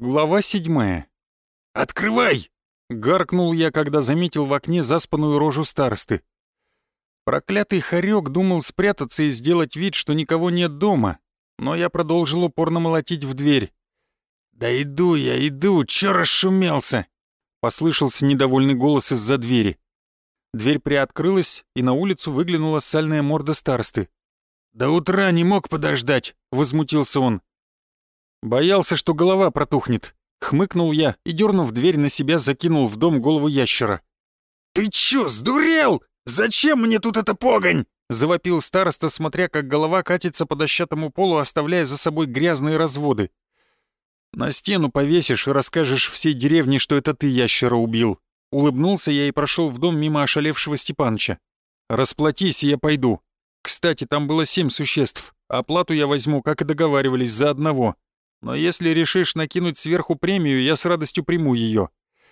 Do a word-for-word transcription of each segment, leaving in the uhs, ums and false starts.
Глава седьмая. «Открывай!» — гаркнул я, когда заметил в окне заспанную рожу старосты. Проклятый хорек думал спрятаться и сделать вид, что никого нет дома, но я продолжил упорно молотить в дверь. «Да иду я, иду, чё расшумелся?» — послышался недовольный голос из-за двери. Дверь приоткрылась, и на улицу выглянула сальная морда старосты. «До утра не мог подождать», — возмутился он. Боялся, что голова протухнет. Хмыкнул я и, дернув дверь на себя, закинул в дом голову ящера. «Ты чё, сдурел? Зачем мне тут эта погонь?» — завопил староста, смотря как голова катится по дощатому полу, оставляя за собой грязные разводы. «На стену повесишь и расскажешь всей деревне, что это ты ящера убил». Улыбнулся я и прошел в дом мимо ошалевшего Степаныча. «Расплатись, и я пойду. Кстати, там было семь существ. Оплату я возьму, как и договаривались, за одного. Но если решишь накинуть сверху премию, я с радостью приму ее».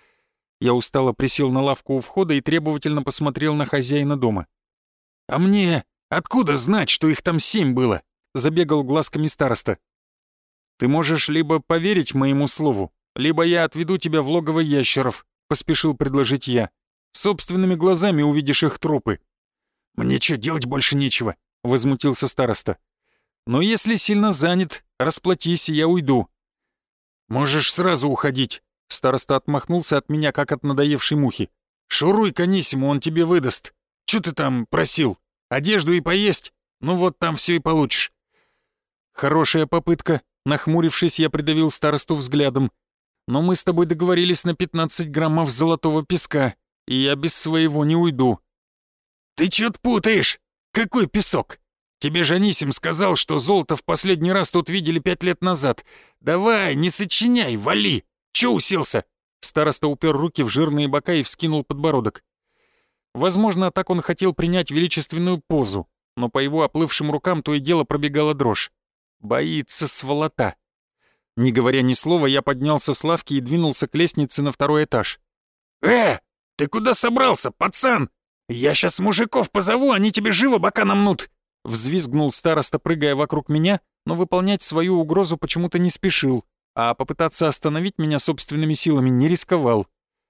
Я устало присел на лавку у входа и требовательно посмотрел на хозяина дома. «А мне откуда знать, что их там семь было?» — забегал глазками староста. «Ты можешь либо поверить моему слову, либо я отведу тебя в логово ящеров», — поспешил предложить я. «Собственными глазами увидишь их трупы». «Мне что, делать больше нечего?» — возмутился староста. «Но если сильно занят, расплатись, и я уйду». «Можешь сразу уходить», — староста отмахнулся от меня, как от надоевшей мухи. «Шуруй к Анисиму, он тебе выдаст. Чё ты там просил? Одежду и поесть? Ну вот там все и получишь». «Хорошая попытка», — нахмурившись, я придавил старосту взглядом. «Но мы с тобой договорились на пятнадцать граммов золотого песка, и я без своего не уйду». «Ты чё-то путаешь? Какой песок? Тебе же Анисим сказал, что золото в последний раз тут видели пять лет назад. Давай, не сочиняй, вали! Чё уселся?» Староста упер руки в жирные бока и вскинул подбородок. Возможно, так он хотел принять величественную позу, но по его оплывшим рукам то и дело пробегала дрожь. Боится сволота. Не говоря ни слова, я поднялся с лавки и двинулся к лестнице на второй этаж. «Э, ты куда собрался, пацан? Я сейчас мужиков позову, они тебе живо бока намнут!» Взвизгнул староста, прыгая вокруг меня, но выполнять свою угрозу почему-то не спешил, а попытаться остановить меня собственными силами не рисковал.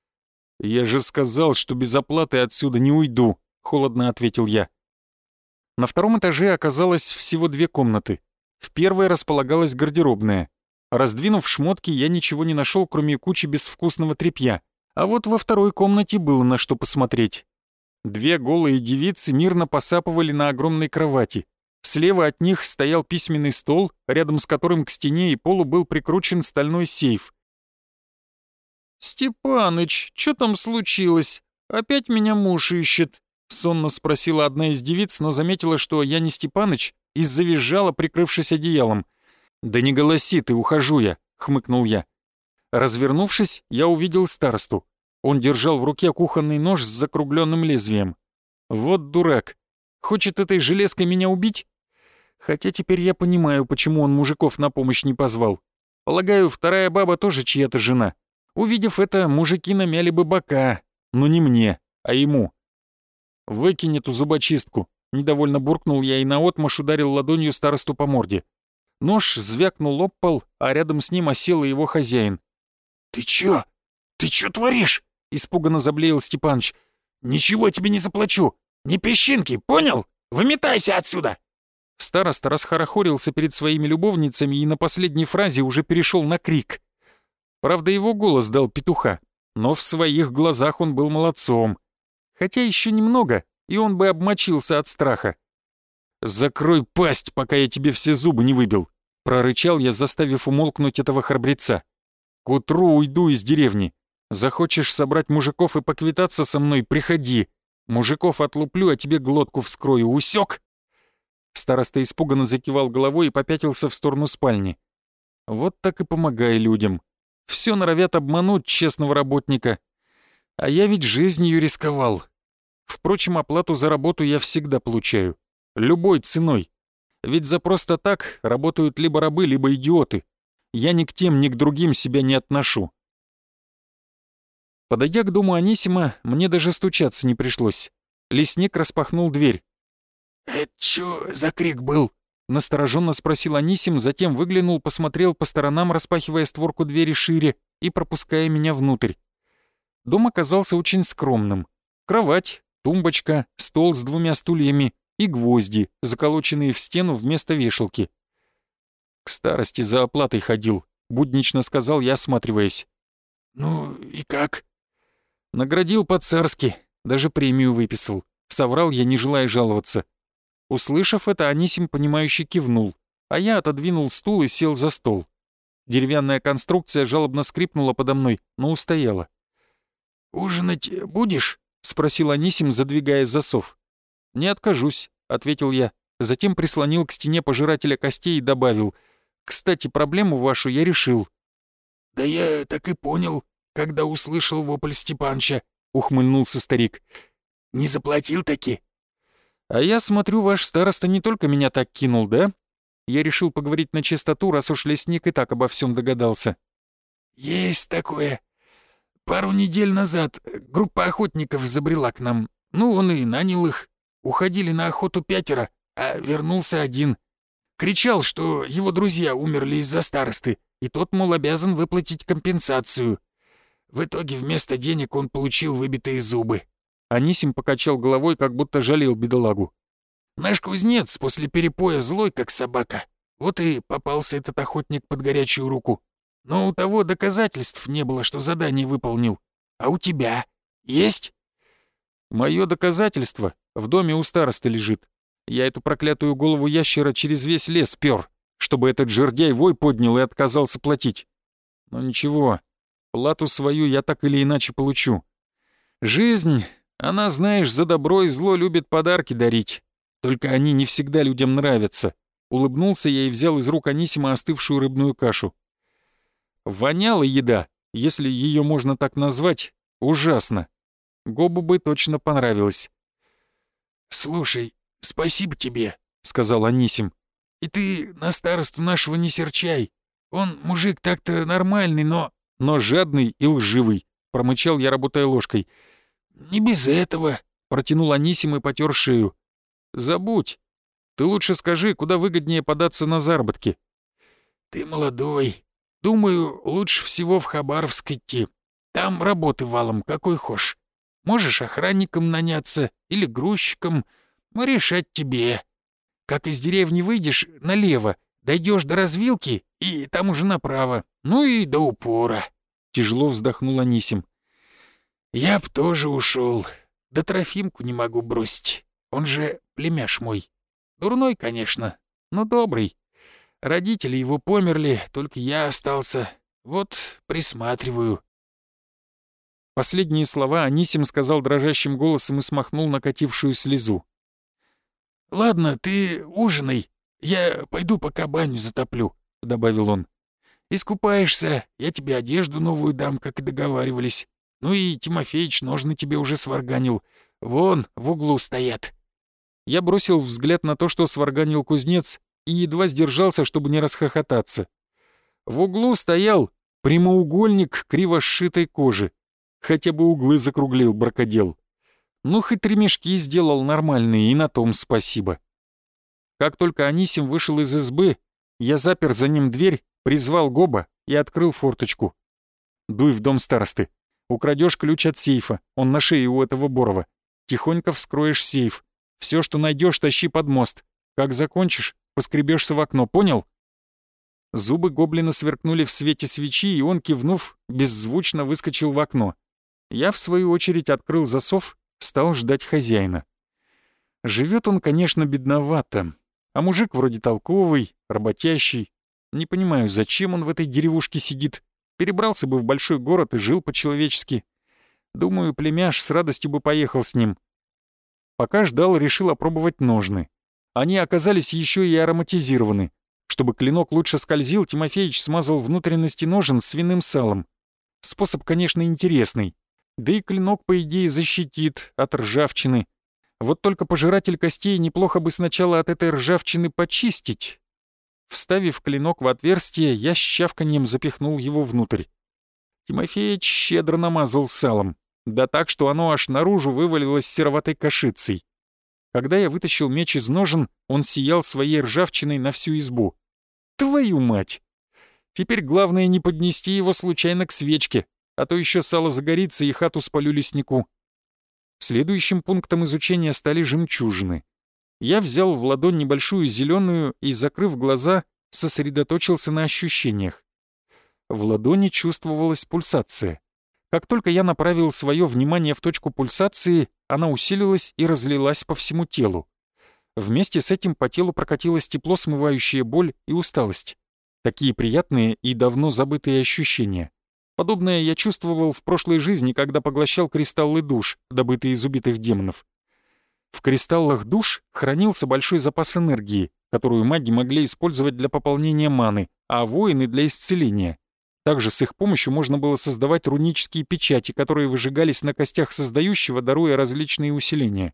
«Я же сказал, что без оплаты отсюда не уйду», — холодно ответил я. На втором этаже оказалось всего две комнаты. В первой располагалась гардеробная. Раздвинув шмотки, я ничего не нашел, кроме кучи безвкусного тряпья, а вот во второй комнате было на что посмотреть. Две голые девицы мирно посапывали на огромной кровати. Слева от них стоял письменный стол, рядом с которым к стене и полу был прикручен стальной сейф. «Степаныч, что там случилось? Опять меня муж ищет?» — сонно спросила одна из девиц, но заметила, что я не Степаныч, и завизжала, прикрывшись одеялом. «Да не голоси ты, ухожу я», — хмыкнул я. Развернувшись, я увидел старосту. Он держал в руке кухонный нож с закругленным лезвием. Вот дурак. Хочет этой железкой меня убить? Хотя теперь я понимаю, почему он мужиков на помощь не позвал. Полагаю, вторая баба тоже чья-то жена. Увидев это, мужики намяли бы бока. Но не мне, а ему. «Выкинь эту зубочистку», — недовольно буркнул я и наотмашь ударил ладонью старосту по морде. Нож звякнул об пол, а рядом с ним осел и его хозяин. «Ты чё? Ты чё творишь?» — испуганно заблеял Степаныч. «Ничего тебе не заплачу! Ни песчинки, понял? Выметайся отсюда!» Староста расхорохорился перед своими любовницами и на последней фразе уже перешел на крик. Правда, его голос дал петуха, но в своих глазах он был молодцом. Хотя еще немного, и он бы обмочился от страха. «Закрой пасть, пока я тебе все зубы не выбил!» — прорычал я, заставив умолкнуть этого храбреца. «К утру уйду из деревни. Захочешь собрать мужиков и поквитаться со мной, приходи. Мужиков отлуплю, а тебе глотку вскрою. Усек?» Староста испуганно закивал головой и попятился в сторону спальни. Вот так и помогай людям. Все норовят обмануть честного работника. А я ведь жизнью рисковал. Впрочем, оплату за работу я всегда получаю. Любой ценой. Ведь за просто так работают либо рабы, либо идиоты. Я ни к тем, ни к другим себя не отношу. Подойдя к дому Анисима, мне даже стучаться не пришлось. Лесник распахнул дверь. «Это чё за крик был?» — настороженно спросил Анисим, затем выглянул, посмотрел по сторонам, распахивая створку двери шире и пропуская меня внутрь. Дом оказался очень скромным. Кровать, тумбочка, стол с двумя стульями и гвозди, заколоченные в стену вместо вешалки. «К старости за оплатой ходил», — буднично сказал я, осматриваясь. «Ну и как?» «Наградил по-царски, даже премию выписал», — соврал я, не желая жаловаться. Услышав это, Анисим, понимающе кивнул, а я отодвинул стул и сел за стол. Деревянная конструкция жалобно скрипнула подо мной, но устояла. «Ужинать будешь?» — спросил Анисим, задвигая засов. «Не откажусь», — ответил я, затем прислонил к стене пожирателя костей и добавил: «Кстати, проблему вашу я решил». «Да я так и понял, когда услышал вопль Степанча», — ухмыльнулся старик. «Не заплатил таки?» «А я смотрю, ваш староста не только меня так кинул, да?» Я решил поговорить на чистоту, раз уж лесник и так обо всем догадался. «Есть такое. Пару недель назад группа охотников забрела к нам. Ну, он и нанял их. Уходили на охоту пятеро, а вернулся один. Кричал, что его друзья умерли из-за старосты, и тот, мол, обязан выплатить компенсацию. В итоге вместо денег он получил выбитые зубы». Анисим покачал головой, как будто жалел бедолагу. «Наш кузнец после перепоя злой, как собака. Вот и попался этот охотник под горячую руку. Но у того доказательств не было, что задание выполнил. А у тебя есть?» «Мое доказательство в доме у старосты лежит. Я эту проклятую голову ящера через весь лес пёр, чтобы этот жердяй вой поднял и отказался платить. Но ничего, плату свою я так или иначе получу. Жизнь, она, знаешь, за добро и зло любит подарки дарить. Только они не всегда людям нравятся». Улыбнулся я и взял из рук Анисима остывшую рыбную кашу. Воняла еда, если ее можно так назвать, ужасно. Гобу бы точно понравилось. «Слушай, спасибо тебе», — сказал Анисим. «И ты на старосту нашего не серчай. Он мужик так-то нормальный, но...» «Но жадный и лживый», — промычал я, работая ложкой. «Не без этого», — протянул Анисим и потер шею. «Забудь. Ты лучше скажи, куда выгоднее податься на заработки». «Ты молодой. Думаю, лучше всего в Хабаровск идти. Там работы валом, какой хошь. Можешь охранником наняться или грузчиком, решать тебе. Как из деревни выйдешь, налево, дойдешь до развилки, и там уже направо, ну и до упора». Тяжело вздохнул Анисим. «Я б тоже ушел, да Трофимку не могу бросить. Он же племяш мой. Дурной, конечно, но добрый. Родители его померли, только я остался. Вот присматриваю». Последние слова Анисим сказал дрожащим голосом и смахнул накатившую слезу. «Ладно, ты ужинай, я пойду пока баню затоплю», — добавил он. «Искупаешься, я тебе одежду новую дам, как и договаривались. Ну и Тимофеич ножны тебе уже сварганил. Вон, в углу стоят». Я бросил взгляд на то, что сварганил кузнец, и едва сдержался, чтобы не расхохотаться. В углу стоял прямоугольник криво сшитой кожи. Хотя бы углы закруглил бракодел. Ну, хоть ремешки сделал нормальные, и на том спасибо. Как только Анисим вышел из избы, я запер за ним дверь, призвал Гоба и открыл форточку. «Дуй в дом старосты. Украдешь ключ от сейфа, он на шее у этого Борова. Тихонько вскроешь сейф. Все, что найдешь, тащи под мост. Как закончишь, поскребешься в окно, понял?» Зубы гоблина сверкнули в свете свечи, и он, кивнув, беззвучно выскочил в окно. Я, в свою очередь, открыл засов, стал ждать хозяина. Живет он, конечно, бедновато, а мужик вроде толковый, работящий. Не понимаю, зачем он в этой деревушке сидит. Перебрался бы в большой город и жил по-человечески. Думаю, племяш с радостью бы поехал с ним. Пока ждал, решил опробовать ножны. Они оказались еще и ароматизированы. Чтобы клинок лучше скользил, Тимофеич смазал внутренности ножен свиным салом. Способ, конечно, интересный. Да и клинок, по идее, защитит от ржавчины. Вот только пожиратель костей неплохо бы сначала от этой ржавчины почистить. Вставив клинок в отверстие, я с щавканьем запихнул его внутрь. Тимофеич щедро намазал салом. Да так, что оно аж наружу вывалилось сероватой кашицей. Когда я вытащил меч из ножен, он сиял своей ржавчиной на всю избу. Твою мать! Теперь главное не поднести его случайно к свечке, а то еще сало загорится и хату спалю леснику. Следующим пунктом изучения стали жемчужины. Я взял в ладонь небольшую зеленую и, закрыв глаза, сосредоточился на ощущениях. В ладони чувствовалась пульсация. Как только я направил свое внимание в точку пульсации, она усилилась и разлилась по всему телу. Вместе с этим по телу прокатилось тепло, смывающее боль и усталость. Такие приятные и давно забытые ощущения. Подобное я чувствовал в прошлой жизни, когда поглощал кристаллы душ, добытые из убитых демонов. В кристаллах душ хранился большой запас энергии, которую маги могли использовать для пополнения маны, а воины — для исцеления. Также с их помощью можно было создавать рунические печати, которые выжигались на костях создающего, даруя различные усиления.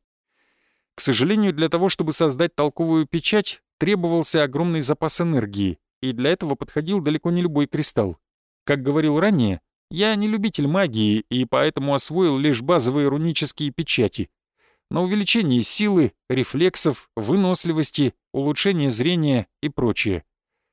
К сожалению, для того, чтобы создать толковую печать, требовался огромный запас энергии, и для этого подходил далеко не любой кристалл. Как говорил ранее, я не любитель магии и поэтому освоил лишь базовые рунические печати. На увеличение силы, рефлексов, выносливости, улучшение зрения и прочее.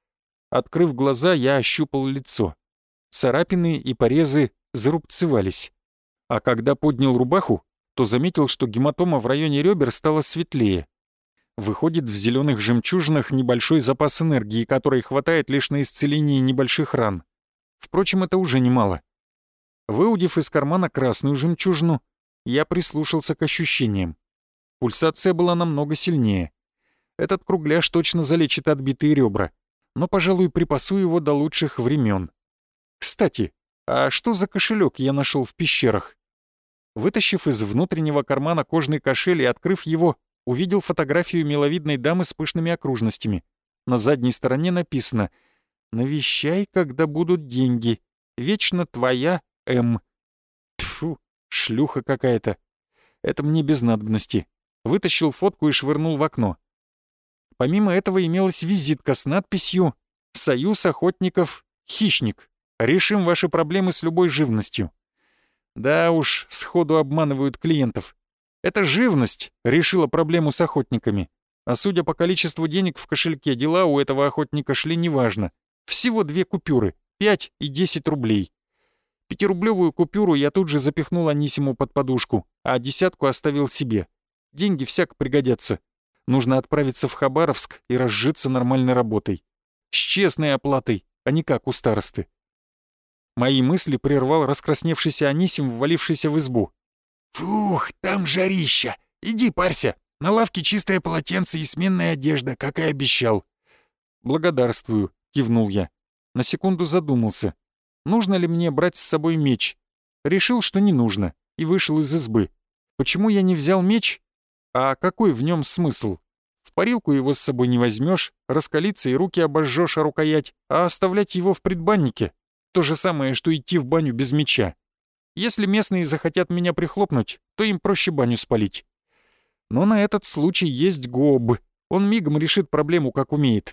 Открыв глаза, я ощупал лицо. Царапины и порезы зарубцевались. А когда поднял рубаху, то заметил, что гематома в районе ребер стала светлее. Выходит, в зеленых жемчужинах небольшой запас энергии, которой хватает лишь на исцеление небольших ран. Впрочем, это уже немало. Выудив из кармана красную жемчужину, я прислушался к ощущениям. Пульсация была намного сильнее. Этот кругляш точно залечит отбитые ребра, но, пожалуй, припасу его до лучших времен. Кстати, а что за кошелек я нашел в пещерах? Вытащив из внутреннего кармана кожный кошель и открыв его, увидел фотографию миловидной дамы с пышными окружностями. На задней стороне написано «Навещай, когда будут деньги. Вечно твоя М». Тьфу, шлюха какая-то. Это мне без надобности. Вытащил фотку и швырнул в окно. Помимо этого имелась визитка с надписью «Союз охотников. Хищник. Решим ваши проблемы с любой живностью». Да уж, сходу обманывают клиентов. Эта живность решила проблему с охотниками. А судя по количеству денег в кошельке, дела у этого охотника шли неважно. Всего две купюры, пять и десять рублей. Пятирублевую купюру я тут же запихнул Анисиму под подушку, а десятку оставил себе. Деньги всяко пригодятся. Нужно отправиться в Хабаровск и разжиться нормальной работой. С честной оплатой, а не как у старосты. Мои мысли прервал раскрасневшийся Анисим, ввалившийся в избу. «Фух, там жарища! Иди парься! На лавке чистое полотенце и сменная одежда, как и обещал». «Благодарствую», — кивнул я. На секунду задумался. Нужно ли мне брать с собой меч? Решил, что не нужно, и вышел из избы. Почему я не взял меч? А какой в нем смысл? В парилку его с собой не возьмешь, раскалиться и руки обожжешь о рукоять, а оставлять его в предбаннике — то же самое, что идти в баню без меча. Если местные захотят меня прихлопнуть, то им проще баню спалить. Но на этот случай есть Гоб. Он мигом решит проблему, как умеет.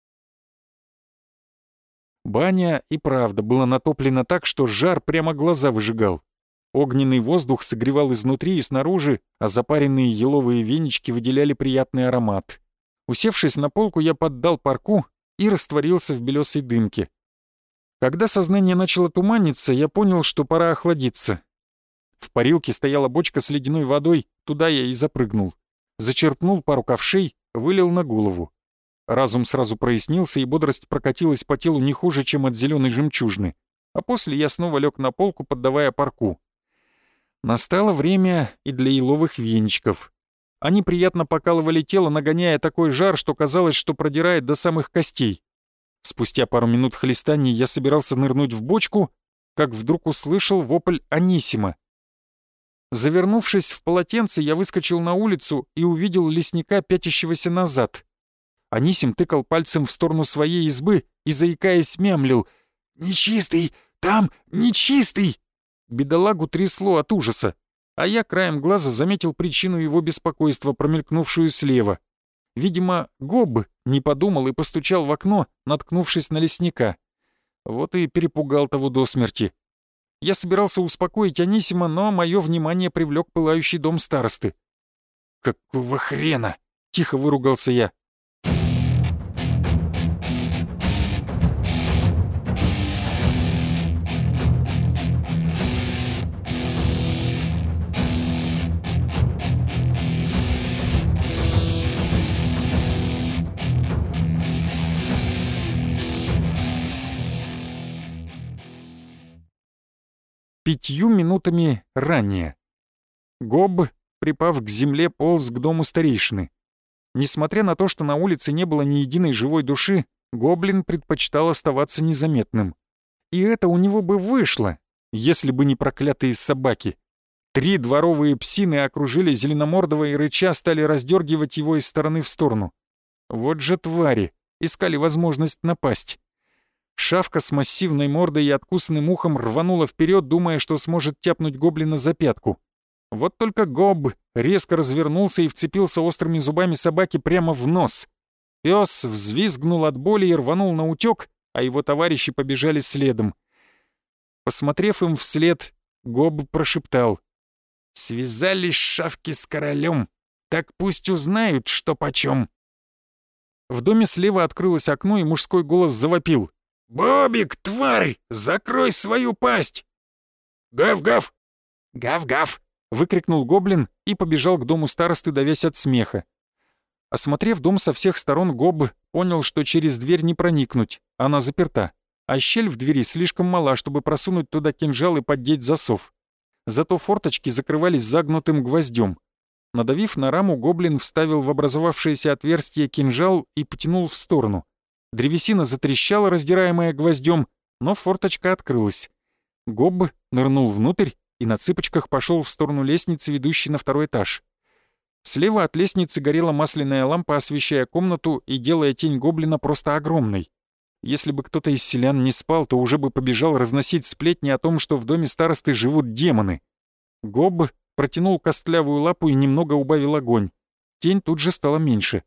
Баня и правда была натоплена так, что жар прямо глаза выжигал. Огненный воздух согревал изнутри и снаружи, а запаренные еловые венички выделяли приятный аромат. Усевшись на полку, я поддал парку и растворился в белесой дымке. Когда сознание начало туманиться, я понял, что пора охладиться. В парилке стояла бочка с ледяной водой, туда я и запрыгнул. Зачерпнул пару ковшей, вылил на голову. Разум сразу прояснился, и бодрость прокатилась по телу не хуже, чем от зеленой жемчужины. А после я снова лег на полку, поддавая парку. Настало время и для еловых веничков. Они приятно покалывали тело, нагоняя такой жар, что казалось, что продирает до самых костей. Спустя пару минут хлестаний я собирался нырнуть в бочку, как вдруг услышал вопль Анисима. Завернувшись в полотенце, я выскочил на улицу и увидел лесника, пятящегося назад. Анисим тыкал пальцем в сторону своей избы и, заикаясь, мямлил: «Нечистый! Там нечистый!» Бедолагу трясло от ужаса, а я краем глаза заметил причину его беспокойства, промелькнувшую слева. Видимо, Гоб не подумал и постучал в окно, наткнувшись на лесника. Вот и перепугал того до смерти. Я собирался успокоить Анисима, но мое внимание привлек пылающий дом старосты. «Какого хрена?» — тихо выругался я. Пятью минутами ранее. Гоб, припав к земле, полз к дому старейшины. Несмотря на то, что на улице не было ни единой живой души, гоблин предпочитал оставаться незаметным. И это у него бы вышло, если бы не проклятые собаки. Три дворовые псины окружили Зеленомордого и рыча стали раздергивать его из стороны в сторону. Вот же твари, искали возможность напасть. Шавка с массивной мордой и откусанным ухом рванула вперед, думая, что сможет тяпнуть гоблина за пятку. Вот только Гоб резко развернулся и вцепился острыми зубами собаки прямо в нос. Пес взвизгнул от боли и рванул на утёк, а его товарищи побежали следом. Посмотрев им вслед, Гоб прошептал: «Связались шавки с королем, так пусть узнают, что почем». В доме слева открылось окно, и мужской голос завопил: «Бобик, тварь, закрой свою пасть!» «Гав-гав!» «Гав-гав!» — выкрикнул гоблин и побежал к дому старосты, давясь от смеха. Осмотрев дом со всех сторон, Гоб понял, что через дверь не проникнуть, она заперта, а щель в двери слишком мала, чтобы просунуть туда кинжал и поддеть засов. Зато форточки закрывались загнутым гвоздем. Надавив на раму, гоблин вставил в образовавшееся отверстие кинжал и потянул в сторону. Древесина затрещала, раздираемая гвоздем, но форточка открылась. Гоб нырнул внутрь и на цыпочках пошел в сторону лестницы, ведущей на второй этаж. Слева от лестницы горела масляная лампа, освещая комнату и делая тень гоблина просто огромной. Если бы кто-то из селян не спал, то уже бы побежал разносить сплетни о том, что в доме старосты живут демоны. Гоб протянул костлявую лапу и немного убавил огонь. Тень тут же стала меньше.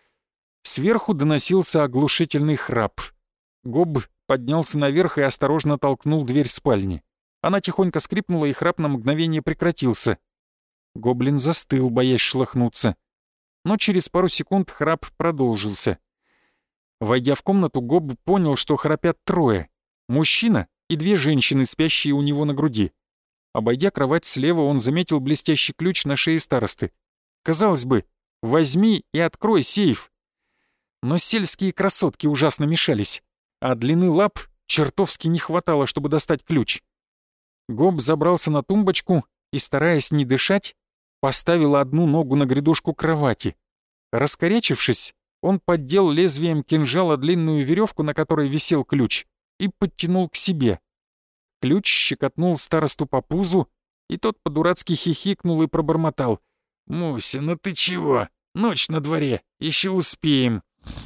Сверху доносился оглушительный храп. Гоб поднялся наверх и осторожно толкнул дверь спальни. Она тихонько скрипнула, и храп на мгновение прекратился. Гоблин застыл, боясь шлахнуться. Но через пару секунд храп продолжился. Войдя в комнату, Гоб понял, что храпят трое. Мужчина и две женщины, спящие у него на груди. Обойдя кровать слева, он заметил блестящий ключ на шее старосты. Казалось бы, возьми и открой сейф. Но сельские красотки ужасно мешались, а длины лап чертовски не хватало, чтобы достать ключ. Гоб забрался на тумбочку и, стараясь не дышать, поставил одну ногу на грядушку кровати. Раскорячившись, он поддел лезвием кинжала длинную веревку, на которой висел ключ, и подтянул к себе. Ключ щекотнул старосту по пузу, и тот по-дурацки хихикнул и пробормотал: «Муся, ну ты чего? Ночь на дворе, еще успеем».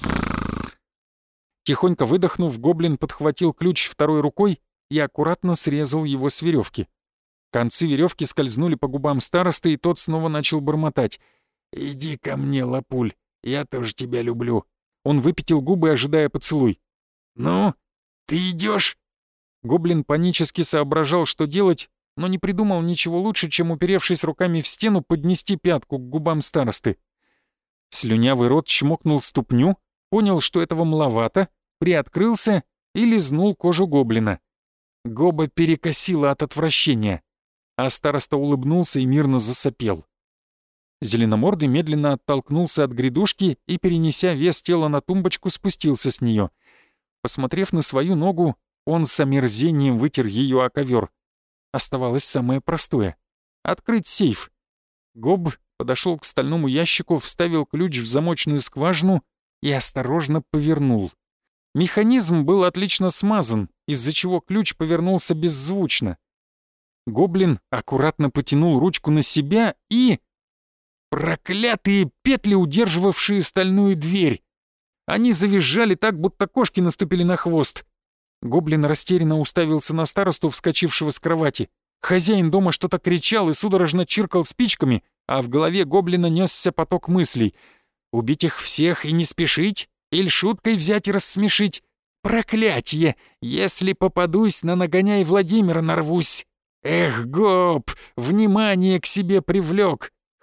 Тихонько выдохнув, гоблин подхватил ключ второй рукой и аккуратно срезал его с веревки. Концы веревки скользнули по губам старосты, и тот снова начал бормотать: «Иди ко мне, лапуль, я тоже тебя люблю». Он выпятил губы, ожидая поцелуй. «Ну, ты идешь? Гоблин панически соображал, что делать, но не придумал ничего лучше, чем, уперевшись руками в стену, поднести пятку к губам старосты. Слюнявый рот чмокнул ступню, понял, что этого маловато, приоткрылся и лизнул кожу гоблина. Гоба перекосило от отвращения, а староста улыбнулся и мирно засопел. Зеленомордый медленно оттолкнулся от грядушки и, перенеся вес тела на тумбочку, спустился с нее. Посмотрев на свою ногу, он с омерзением вытер ее о ковер. Оставалось самое простое — открыть сейф. Гоб подошел к стальному ящику, вставил ключ в замочную скважину и осторожно повернул. Механизм был отлично смазан, из-за чего ключ повернулся беззвучно. Гоблин аккуратно потянул ручку на себя и... Проклятые петли, удерживавшие стальную дверь! Они завизжали так, будто кошки наступили на хвост. Гоблин растерянно уставился на старосту, вскочившего с кровати. Хозяин дома что-то кричал и судорожно чиркал спичками, а в голове гоблина несся поток мыслей. Убить их всех и не спешить? Или шуткой взять и рассмешить? Проклятье! Если попадусь, на нагоняй Владимира нарвусь. Эх, Гоб, внимание к себе привлек.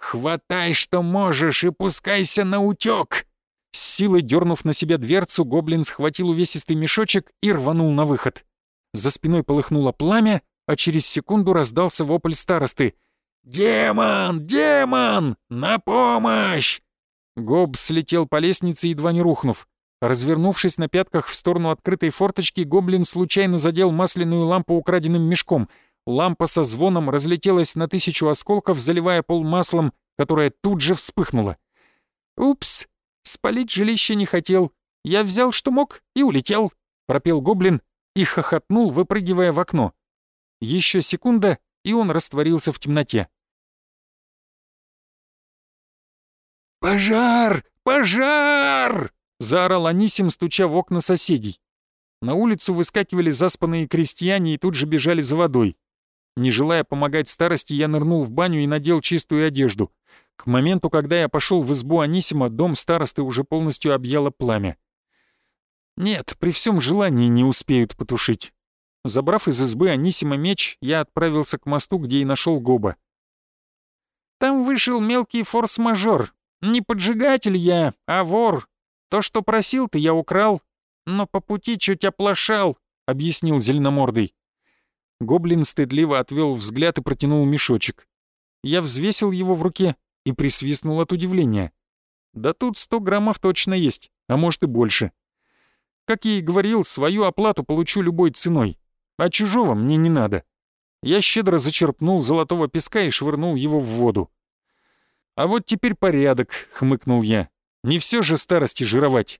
Хватай, что можешь, и пускайся на утёк!» С силой дернув на себя дверцу, гоблин схватил увесистый мешочек и рванул на выход. За спиной полыхнуло пламя, а через секунду раздался вопль старосты. «Демон! Демон! На помощь!» Гоб слетел по лестнице, едва не рухнув. Развернувшись на пятках в сторону открытой форточки, гоблин случайно задел масляную лампу украденным мешком. Лампа со звоном разлетелась на тысячу осколков, заливая пол маслом, которое тут же вспыхнуло. «Упс, спалить жилище не хотел. Я взял, что мог, и улетел», — пропел гоблин и хохотнул, выпрыгивая в окно. Еще секунда, и он растворился в темноте. «Пожар! Пожар!» — заорал Анисим, стуча в окна соседей. На улицу выскакивали заспанные крестьяне и тут же бежали за водой. Не желая помогать старости, я нырнул в баню и надел чистую одежду. К моменту, когда я пошел в избу Анисима, дом старосты уже полностью объяло пламя. Нет, при всем желании не успеют потушить. Забрав из избы Анисима меч, я отправился к мосту, где и нашел Гоба. «Там вышел мелкий форс-мажор. Не поджигатель я, а вор. То, что просил ты, я украл, но по пути чуть оплошал», — объяснил зеленомордый. Гоблин стыдливо отвел взгляд и протянул мешочек. Я взвесил его в руке и присвистнул от удивления. Да тут сто граммов точно есть, а может и больше. Как я и говорил, свою оплату получу любой ценой, а чужого мне не надо. Я щедро зачерпнул золотого песка и швырнул его в воду. «А вот теперь порядок», — хмыкнул я. «Не все же старости жировать».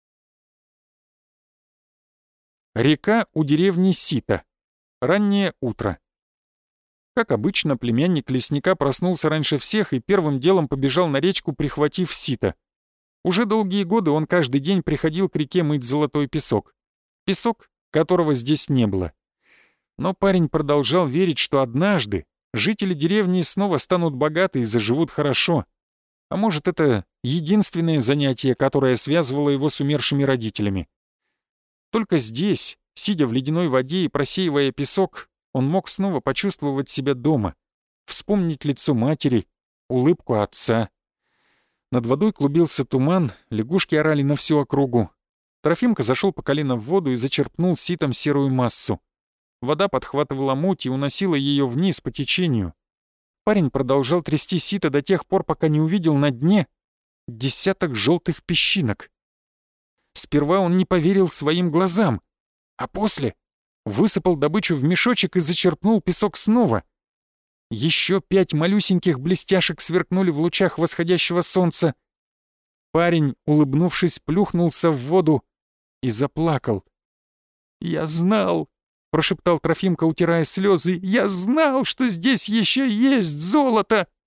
Река у деревни Сита. Раннее утро. Как обычно, племянник лесника проснулся раньше всех и первым делом побежал на речку, прихватив сито. Уже долгие годы он каждый день приходил к реке мыть золотой песок. Песок, которого здесь не было. Но парень продолжал верить, что однажды жители деревни снова станут богаты и заживут хорошо. А может, это единственное занятие, которое связывало его с умершими родителями. Только здесь, сидя в ледяной воде и просеивая песок, он мог снова почувствовать себя дома, вспомнить лицо матери, улыбку отца. Над водой клубился туман, лягушки орали на всю округу. Трофимка зашел по колено в воду и зачерпнул ситом серую массу. Вода подхватывала муть и уносила ее вниз по течению. Парень продолжал трясти сито до тех пор, пока не увидел на дне десяток желтых песчинок. Сперва он не поверил своим глазам, а после высыпал добычу в мешочек и зачерпнул песок снова. Еще пять малюсеньких блестяшек сверкнули в лучах восходящего солнца. Парень, улыбнувшись, плюхнулся в воду и заплакал. «Я знал», — прошептал Трофимка, утирая слезы, — «я знал, что здесь еще есть золото!»